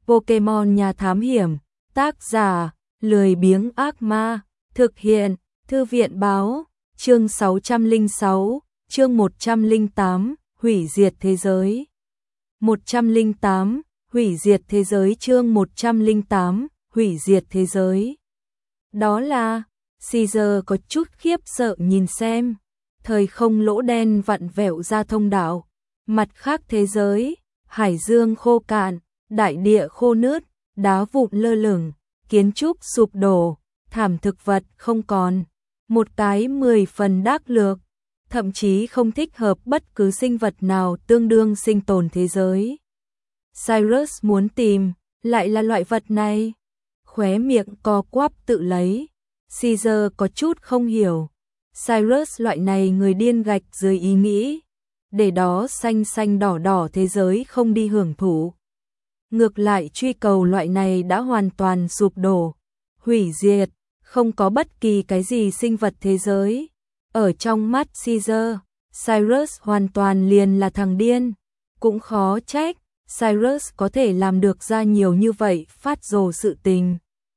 Pokemon nhà thám hiểm, tác giả, lười biếng ác ma, thực hiện, thư viện báo, chương 606, chương 108, hủy diệt thế giới. 108, hủy diệt thế giới chương 108, hủy diệt thế giới. Đó là, Caesar có chút khiếp sợ nhìn xem, thời không lỗ đen vặn vẹo ra thông đạo, mặt khác thế giới, hải dương khô cạn, đại địa khô nứt, đá vụn lơ lửng, kiến trúc sụp đổ, thảm thực vật không còn, một cái 10 phần đắc lược, thậm chí không thích hợp bất cứ sinh vật nào tương đương sinh tồn thế giới. Cyrus muốn tìm, lại là loại vật này. Khóe miệng co quắp tự lấy. Caesar có chút không hiểu. Cyrus loại này người điên gạch dưới ý nghĩ. Để đó xanh xanh đỏ đỏ thế giới không đi hưởng thụ. Ngược lại truy cầu loại này đã hoàn toàn sụp đổ. Hủy diệt, không có bất kỳ cái gì sinh vật thế giới. Ở trong mắt Caesar, Cyrus hoàn toàn liền là thằng điên. Cũng khó trách, Cyrus có thể làm được ra nhiều như vậy phát rồ sự tình.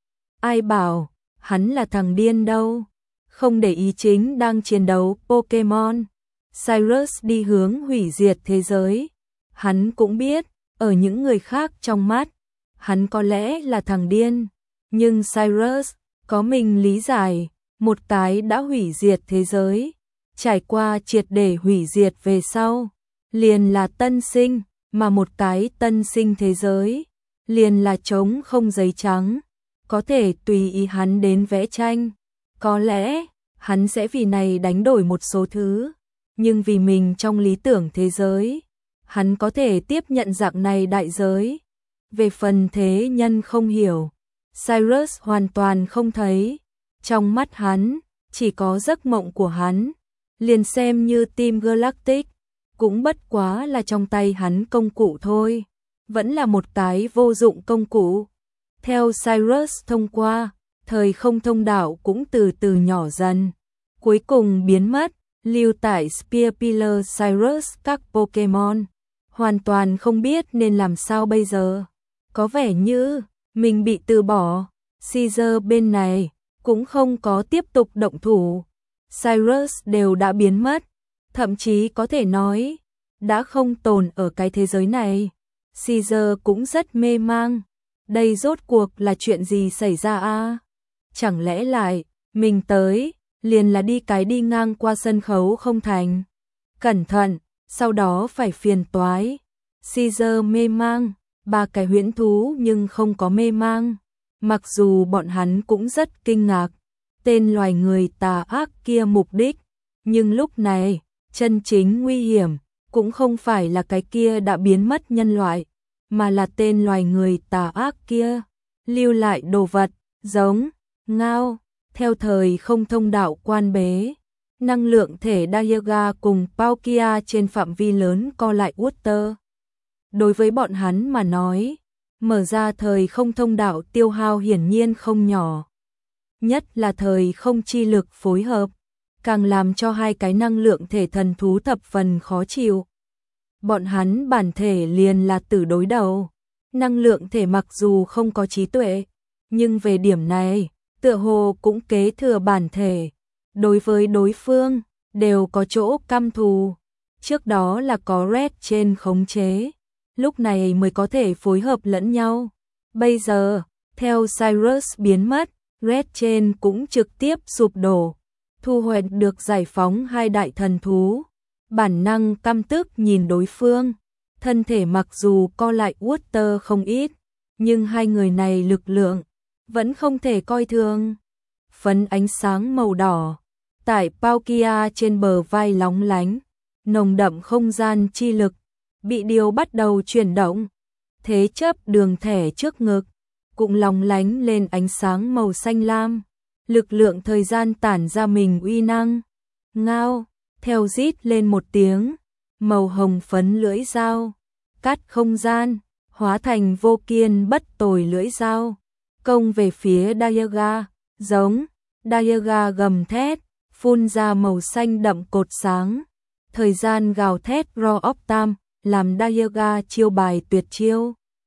Ai bảo, hắn là thằng điên đâu. Không để ý chính đang chiến đấu Pokemon. Cyrus đi hướng hủy diệt thế giới. Hắn cũng biết, ở những người khác trong mắt, hắn có lẽ là thằng điên. Nhưng Cyrus có mình lý giải, một cái đã hủy diệt thế giới, trải qua triệt để hủy diệt về sau, liền là tân sinh, mà một cái tân sinh thế giới, liền là trống không giấy trắng, có thể tùy ý hắn đến vẽ tranh. Có lẽ, hắn sẽ vì này đánh đổi một số thứ, nhưng vì mình trong lý tưởng thế giới, hắn có thể tiếp nhận dạng này đại giới. Về phần thế nhân không hiểu, Cyrus hoàn toàn không thấy. Trong mắt hắn, chỉ có giấc mộng của hắn, liền xem như Team Galactic, cũng bất quá là trong tay hắn công cụ thôi, vẫn là một cái vô dụng công cụ. Theo Cyrus thông qua, thời không thông đạo cũng từ từ nhỏ dần, cuối cùng biến mất, lưu tại Spear Pillar Cyrus các Pokemon, hoàn toàn không biết nên làm sao bây giờ. Có vẻ như, mình bị từ bỏ, Caesar bên này cũng không có tiếp tục động thủ. Cyrus đều đã biến mất, thậm chí có thể nói, đã không tồn ở cái thế giới này. Caesar cũng rất mê mang, đây rốt cuộc là chuyện gì xảy ra a? Chẳng lẽ lại, mình tới, liền là đi ngang qua sân khấu không thành. Cẩn thận, sau đó phải phiền toái. Caesar mê mang, ba cái huyễn thú nhưng không có mê mang. Mặc dù bọn hắn cũng rất kinh ngạc, tên loài người tà ác kia mục đích, nhưng lúc này, chân chính nguy hiểm, cũng không phải là cái kia đã biến mất nhân loại, mà là tên loài người tà ác kia, lưu lại đồ vật, giống, ngao, theo thời không thông đạo quan bế. Năng lượng thể Dialga cùng Palkia trên phạm vi lớn co lại Water. Đối với bọn hắn mà nói, mở ra thời không thông đạo tiêu hao hiển nhiên không nhỏ. Nhất là thời không chi lực phối hợp, càng làm cho hai cái năng lượng thể thần thú thập phần khó chịu. Bọn hắn bản thể liền là tử đối đầu. Năng lượng thể mặc dù không có trí tuệ, nhưng về điểm này, tựa hồ cũng kế thừa bản thể. Đối với đối phương, đều có chỗ căm thù. Trước đó là có Red trên khống chế, lúc này mới có thể phối hợp lẫn nhau. Bây giờ, theo Cyrus biến mất, Red trên cũng trực tiếp sụp đổ. Thu hoạch được giải phóng hai đại thần thú. Bản năng căm tức nhìn đối phương. Thân thể mặc dù co lại Water không ít, nhưng hai người này lực lượng vẫn không thể coi thường. Phấn ánh sáng màu đỏ, tại Palkia trên bờ vai lóng lánh, nồng đậm không gian chi lực, bị điều bắt đầu chuyển động. Thế chấp đường thẻ trước ngực, cũng lóng lánh lên ánh sáng màu xanh lam. Lực lượng thời gian tản ra mình uy năng. Ngao, theo rít lên một tiếng, màu hồng phấn lưỡi dao, cắt không gian, hóa thành vô kiên bất tồi lưỡi dao, công về phía Dialga, giống, Dialga gầm thét, phun ra màu xanh đậm cột sáng. Thời gian gào thét Raw of Time, làm Dialga chiêu bài tuyệt chiêu.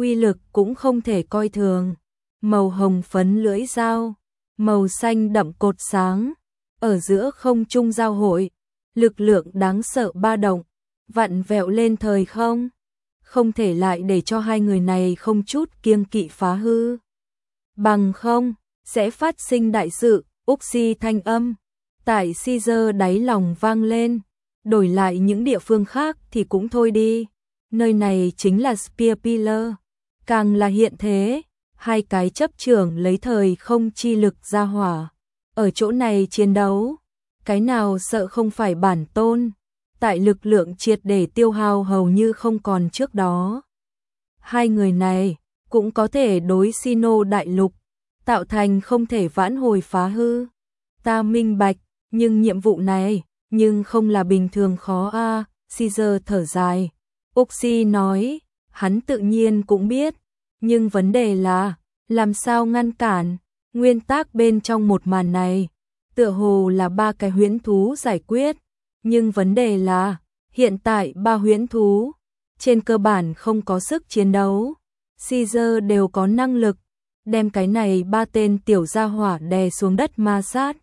uy lực cũng không thể coi thường. Màu hồng phấn lưỡi dao, màu xanh đậm cột sáng, ở giữa không trung giao hội, lực lượng đáng sợ ba động, vặn vẹo lên thời không. Không thể lại để cho hai người này không chút kiêng kỵ phá hư. Bằng không, sẽ phát sinh đại sự. Uxi thanh âm tại Caesar đáy lòng vang lên, đổi lại những địa phương khác thì cũng thôi đi. Nơi này chính là Spear Pillar, càng là hiện thế, hai cái chấp trưởng lấy thời không chi lực ra hỏa. Ở chỗ này chiến đấu, cái nào sợ không phải bản tôn, tại lực lượng triệt để tiêu hao hầu như không còn trước đó. Hai người này cũng có thể đối Sino đại lục, tạo thành không thể vãn hồi phá hư. Ta minh bạch, nhưng nhiệm vụ này, nhưng không là bình thường khó a. Caesar thở dài. Uxi nói, hắn tự nhiên cũng biết, nhưng vấn đề là, làm sao ngăn cản. Nguyên tắc bên trong một màn này, tựa hồ là ba cái huyễn thú giải quyết, nhưng vấn đề là, hiện tại ba huyễn thú, trên cơ bản không có sức chiến đấu. Caesar đều có năng lực, đem cái này ba tên tiểu gia hỏa đè xuống đất ma sát.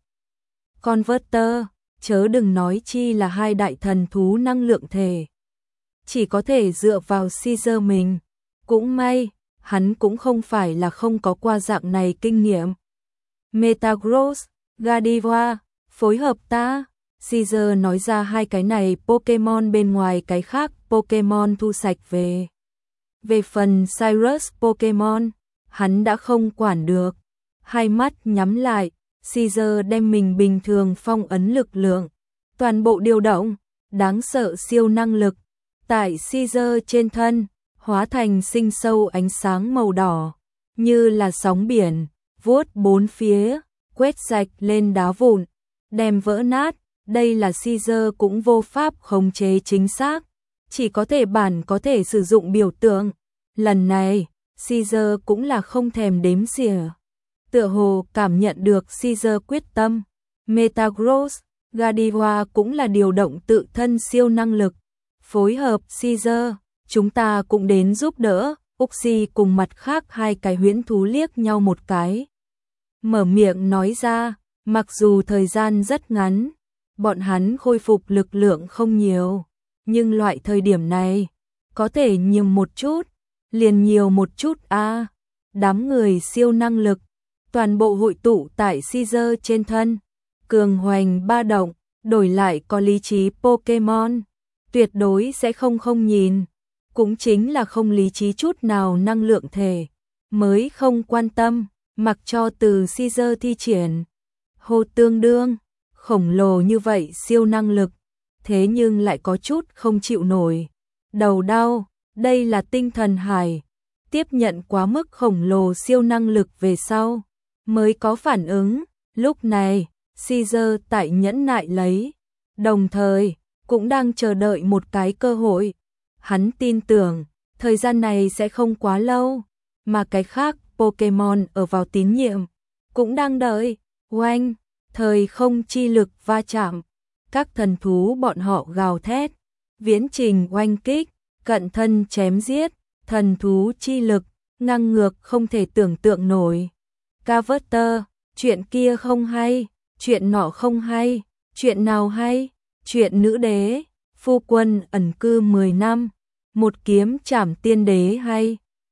Converter, chớ đừng nói chi là hai đại thần thú năng lượng thể. Chỉ có thể dựa vào Caesar mình. Cũng may, hắn cũng không phải là không có qua dạng này kinh nghiệm. Metagross, Gardevoir, phối hợp ta. Caesar nói ra hai cái này Pokémon bên ngoài cái khác Pokémon thu sạch về. Về phần Cyrus Pokémon, hắn đã không quản được. Hai mắt nhắm lại, Caesar đem mình bình thường phong ấn lực lượng, toàn bộ điều động, đáng sợ siêu năng lực. Tại Caesar trên thân, hóa thành sinh sâu ánh sáng màu đỏ, như là sóng biển, vuốt bốn phía, quét sạch lên đá vụn, đem vỡ nát. Đây là Caesar cũng vô pháp khống chế chính xác, chỉ có thể sử dụng biểu tượng. Lần này, Caesar cũng là không thèm đếm xỉa. Tựa hồ cảm nhận được Caesar quyết tâm. Metagross, Gardevoir cũng là điều động tự thân siêu năng lực. Phối hợp Caesar, chúng ta cũng đến giúp đỡ. Uxi cùng mặt khác hai cái huyễn thú liếc nhau một cái. Mở miệng nói ra, mặc dù thời gian rất ngắn, bọn hắn khôi phục lực lượng không nhiều, nhưng loại thời điểm này, có thể nhiều một chút, liền nhiều một chút a. Đám người siêu năng lực, toàn bộ hội tụ tại Caesar trên thân, cường hoành ba động, đổi lại có lý trí Pokémon, tuyệt đối sẽ không nhìn, cũng chính là không lý trí chút nào năng lượng thể, mới không quan tâm, mặc cho từ Caesar thi triển. Hồ tương đương, khổng lồ như vậy siêu năng lực, thế nhưng lại có chút không chịu nổi. Đầu đau, đây là tinh thần hải, tiếp nhận quá mức khổng lồ siêu năng lực về sau, mới có phản ứng. Lúc này, Caesar tại nhẫn nại lấy, đồng thời, cũng đang chờ đợi một cái cơ hội. Hắn tin tưởng, thời gian này sẽ không quá lâu, mà cái khác Pokémon ở vào tín nhiệm, cũng đang đợi. Oanh, thời không chi lực va chạm, các thần thú bọn họ gào thét, viễn trình oanh kích, cận thân chém giết, thần thú chi lực, ngang ngược không thể tưởng tượng nổi. Carver, chuyện kia không hay, chuyện nọ không hay, chuyện nào hay, chuyện nữ đế, phu quân ẩn cư 10 năm, một kiếm trảm tiên đế hay.